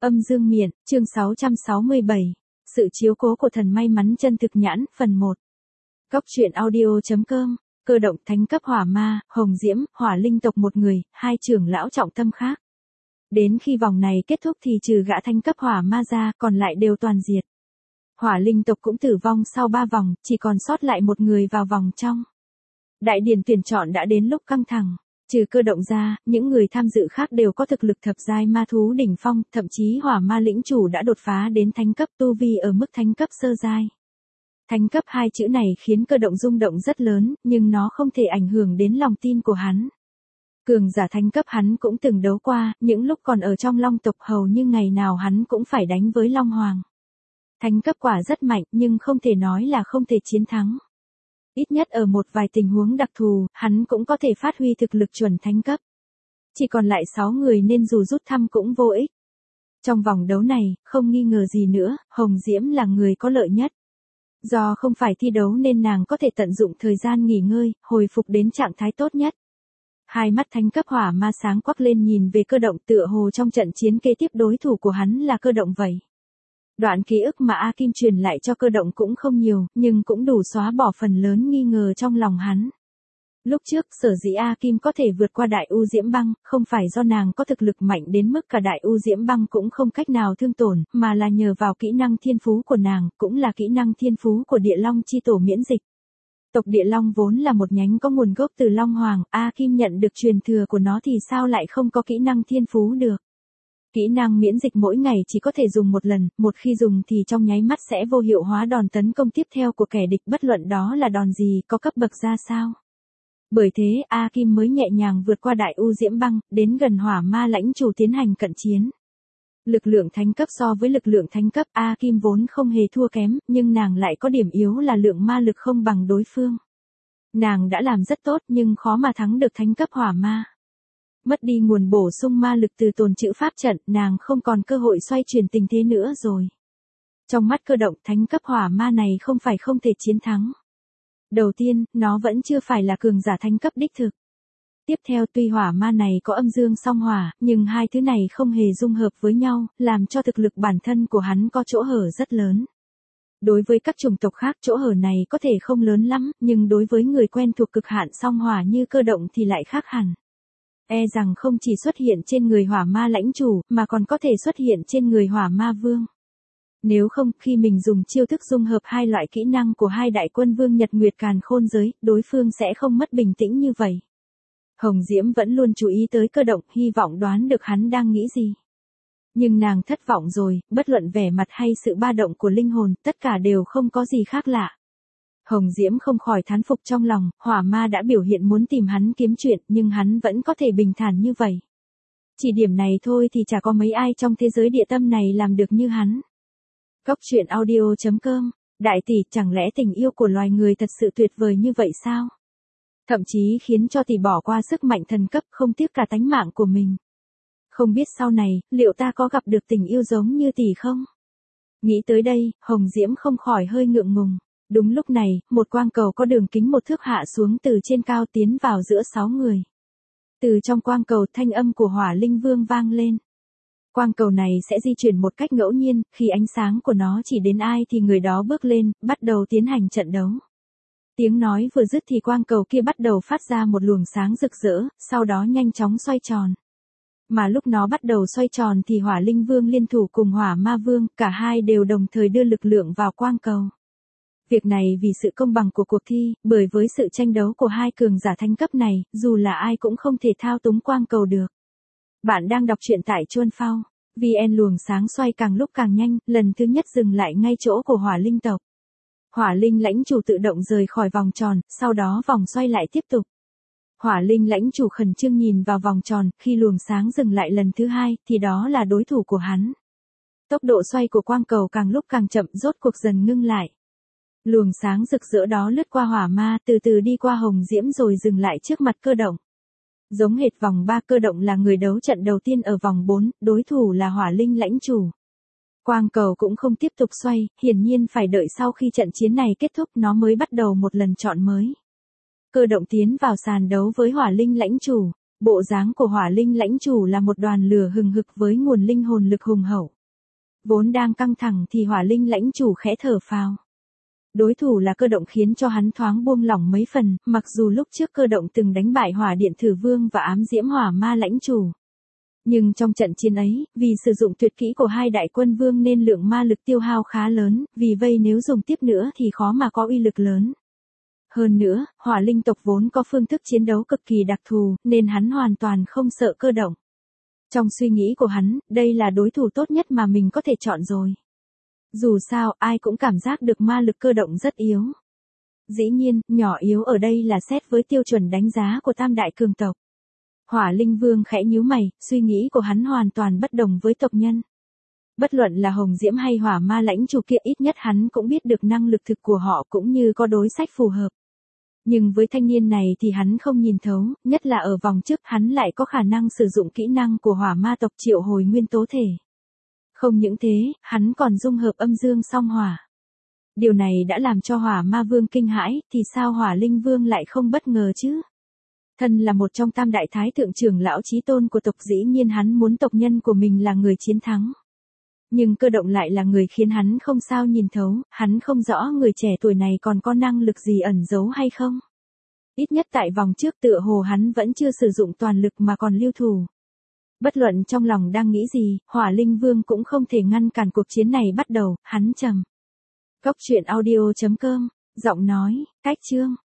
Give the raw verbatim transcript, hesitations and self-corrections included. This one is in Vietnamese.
Âm dương miện, chương sáu trăm sáu mươi bảy. Sự chiếu cố của thần may mắn chân thực nhãn, phần một. Góc truyện audio.com, cơ động thánh cấp hỏa ma, hồng diễm, hỏa linh tộc một người, hai trưởng lão trọng tâm khác. Đến khi vòng này kết thúc thì trừ gã thánh cấp hỏa ma ra, còn lại đều toàn diệt. Hỏa linh tộc cũng tử vong sau ba vòng, chỉ còn sót lại một người vào vòng trong. Đại điển tuyển chọn đã đến lúc căng thẳng. Trừ cơ động ra, những người tham dự khác đều có thực lực thập giai ma thú đỉnh phong, thậm chí hỏa ma lĩnh chủ đã đột phá đến thánh cấp, tu vi ở mức thánh cấp sơ giai. Thánh cấp hai chữ này khiến cơ động rung động rất lớn, nhưng nó không thể ảnh hưởng đến lòng tin của hắn. Cường giả thánh cấp hắn cũng từng đấu qua, những lúc còn ở trong long tộc hầu như ngày nào hắn cũng phải đánh với long hoàng. Thánh cấp quả rất mạnh nhưng không thể nói là không thể chiến thắng. Ít nhất ở một vài tình huống đặc thù, hắn cũng có thể phát huy thực lực chuẩn thánh cấp. Chỉ còn lại sáu người nên dù rút thăm cũng vô ích. Trong vòng đấu này, không nghi ngờ gì nữa, Hồng Diễm là người có lợi nhất. Do không phải thi đấu nên nàng có thể tận dụng thời gian nghỉ ngơi, hồi phục đến trạng thái tốt nhất. Hai mắt thánh cấp hỏa ma sáng quắc lên nhìn về cơ động, tựa hồ trong trận chiến kế tiếp đối thủ của hắn là cơ động vậy. Đoạn ký ức mà A Kim truyền lại cho cơ động cũng không nhiều, nhưng cũng đủ xóa bỏ phần lớn nghi ngờ trong lòng hắn. Lúc trước, sở dĩ A Kim có thể vượt qua đại u diễm băng, không phải do nàng có thực lực mạnh đến mức cả đại u diễm băng cũng không cách nào thương tổn, mà là nhờ vào kỹ năng thiên phú của nàng, cũng là kỹ năng thiên phú của địa long chi tổ miễn dịch. Tộc địa long vốn là một nhánh có nguồn gốc từ long hoàng, A Kim nhận được truyền thừa của nó thì sao lại không có kỹ năng thiên phú được. Kỹ năng miễn dịch mỗi ngày chỉ có thể dùng một lần, một khi dùng thì trong nháy mắt sẽ vô hiệu hóa đòn tấn công tiếp theo của kẻ địch, bất luận đó là đòn gì, có cấp bậc ra sao. Bởi thế, A Kim mới nhẹ nhàng vượt qua đại u diễm băng, đến gần hỏa ma lãnh chủ tiến hành cận chiến. Lực lượng thánh cấp so với lực lượng thánh cấp, A Kim vốn không hề thua kém, nhưng nàng lại có điểm yếu là lượng ma lực không bằng đối phương. Nàng đã làm rất tốt nhưng khó mà thắng được thánh cấp hỏa ma. Mất đi nguồn bổ sung ma lực từ tồn trữ pháp trận, nàng không còn cơ hội xoay chuyển tình thế nữa rồi. Trong mắt cơ động, thánh cấp hỏa ma này không phải không thể chiến thắng. Đầu tiên, nó vẫn chưa phải là cường giả thánh cấp đích thực. Tiếp theo, tuy hỏa ma này có âm dương song hỏa, nhưng hai thứ này không hề dung hợp với nhau, làm cho thực lực bản thân của hắn có chỗ hở rất lớn. Đối với các chủng tộc khác chỗ hở này có thể không lớn lắm, nhưng đối với người quen thuộc cực hạn song hỏa như cơ động thì lại khác hẳn. E rằng không chỉ xuất hiện trên người hỏa ma lãnh chủ, mà còn có thể xuất hiện trên người hỏa ma vương. Nếu không, khi mình dùng chiêu thức dung hợp hai loại kỹ năng của hai đại quân vương Nhật Nguyệt Càn Khôn giới, đối phương sẽ không mất bình tĩnh như vậy. Hồng Diễm vẫn luôn chú ý tới cơ động, hy vọng đoán được hắn đang nghĩ gì. Nhưng nàng thất vọng rồi, bất luận vẻ mặt hay sự ba động của linh hồn, tất cả đều không có gì khác lạ. Hồng Diễm không khỏi thán phục trong lòng, hỏa ma đã biểu hiện muốn tìm hắn kiếm chuyện, nhưng hắn vẫn có thể bình thản như vậy. Chỉ điểm này thôi thì chả có mấy ai trong thế giới địa tâm này làm được như hắn. Góc truyện audio.com, đại tỷ, chẳng lẽ tình yêu của loài người thật sự tuyệt vời như vậy sao? Thậm chí khiến cho tỷ bỏ qua sức mạnh thần cấp, không tiếc cả tánh mạng của mình. Không biết sau này, liệu ta có gặp được tình yêu giống như tỷ không? Nghĩ tới đây, Hồng Diễm không khỏi hơi ngượng ngùng. Đúng lúc này, một quang cầu có đường kính một thước hạ xuống từ trên cao tiến vào giữa sáu người. Từ trong quang cầu, thanh âm của Hỏa Linh Vương vang lên. Quang cầu này sẽ di chuyển một cách ngẫu nhiên, khi ánh sáng của nó chỉ đến ai thì người đó bước lên, bắt đầu tiến hành trận đấu. Tiếng nói vừa dứt thì quang cầu kia bắt đầu phát ra một luồng sáng rực rỡ, sau đó nhanh chóng xoay tròn. Mà lúc nó bắt đầu xoay tròn thì Hỏa Linh Vương liên thủ cùng Hỏa Ma Vương, cả hai đều đồng thời đưa lực lượng vào quang cầu. Việc này vì sự công bằng của cuộc thi, bởi với sự tranh đấu của hai cường giả thánh cấp này, dù là ai cũng không thể thao túng quang cầu được. Bạn đang đọc truyện tại Chuan Phao. vê en luồng sáng xoay càng lúc càng nhanh, lần thứ nhất dừng lại ngay chỗ của hỏa linh tộc. Hỏa linh lãnh chủ tự động rời khỏi vòng tròn, sau đó vòng xoay lại tiếp tục. Hỏa linh lãnh chủ khẩn trương nhìn vào vòng tròn, khi luồng sáng dừng lại lần thứ hai, thì đó là đối thủ của hắn. Tốc độ xoay của quang cầu càng lúc càng chậm, rốt cuộc dần ngưng lại. Luồng sáng rực rỡ đó lướt qua hỏa ma, từ từ đi qua Hồng Diễm rồi dừng lại trước mặt cơ động. Giống hệt vòng ba, cơ động là người đấu trận đầu tiên ở vòng bốn, đối thủ là hỏa linh lãnh chủ. Quang cầu cũng không tiếp tục xoay, hiển nhiên phải đợi sau khi trận chiến này kết thúc nó mới bắt đầu một lần chọn mới. Cơ động tiến vào sàn đấu với hỏa linh lãnh chủ. Bộ dáng của hỏa linh lãnh chủ là một đoàn lửa hừng hực với nguồn linh hồn lực hùng hậu. Vốn đang căng thẳng thì hỏa linh lãnh chủ khẽ thở phào. Đối thủ là Cơ Động khiến cho hắn thoáng buông lỏng mấy phần, mặc dù lúc trước Cơ Động từng đánh bại hỏa điện thử vương và ám diễm hỏa ma lãnh chủ. Nhưng trong trận chiến ấy, vì sử dụng tuyệt kỹ của hai đại quân vương nên lượng ma lực tiêu hao khá lớn, vì vậy nếu dùng tiếp nữa thì khó mà có uy lực lớn. Hơn nữa, hỏa linh tộc vốn có phương thức chiến đấu cực kỳ đặc thù, nên hắn hoàn toàn không sợ Cơ Động. Trong suy nghĩ của hắn, đây là đối thủ tốt nhất mà mình có thể chọn rồi. Dù sao, ai cũng cảm giác được ma lực Cơ Động rất yếu. Dĩ nhiên, nhỏ yếu ở đây là xét với tiêu chuẩn đánh giá của tam đại cường tộc. Hỏa linh vương khẽ nhíu mày, suy nghĩ của hắn hoàn toàn bất đồng với tộc nhân. Bất luận là Hồng Diễm hay hỏa ma lãnh chủ kia, ít nhất hắn cũng biết được năng lực thực của họ cũng như có đối sách phù hợp. Nhưng với thanh niên này thì hắn không nhìn thấu, nhất là ở vòng trước hắn lại có khả năng sử dụng kỹ năng của hỏa ma tộc triệu hồi nguyên tố thể. Không những thế, hắn còn dung hợp âm dương song hỏa. Điều này đã làm cho hỏa ma vương kinh hãi, thì sao hỏa linh vương lại không bất ngờ chứ? Thân là một trong tam đại thái thượng trưởng lão chí tôn của tộc, dĩ nhiên hắn muốn tộc nhân của mình là người chiến thắng. Nhưng Cơ Động lại là người khiến hắn không sao nhìn thấu, hắn không rõ người trẻ tuổi này còn có năng lực gì ẩn giấu hay không. Ít nhất tại vòng trước tựa hồ hắn vẫn chưa sử dụng toàn lực mà còn lưu thủ. Bất luận trong lòng đang nghĩ gì, hỏa linh vương cũng không thể ngăn cản cuộc chiến này bắt đầu, hắn trầm. Góc truyện audio chấm com, giọng nói, cách chương.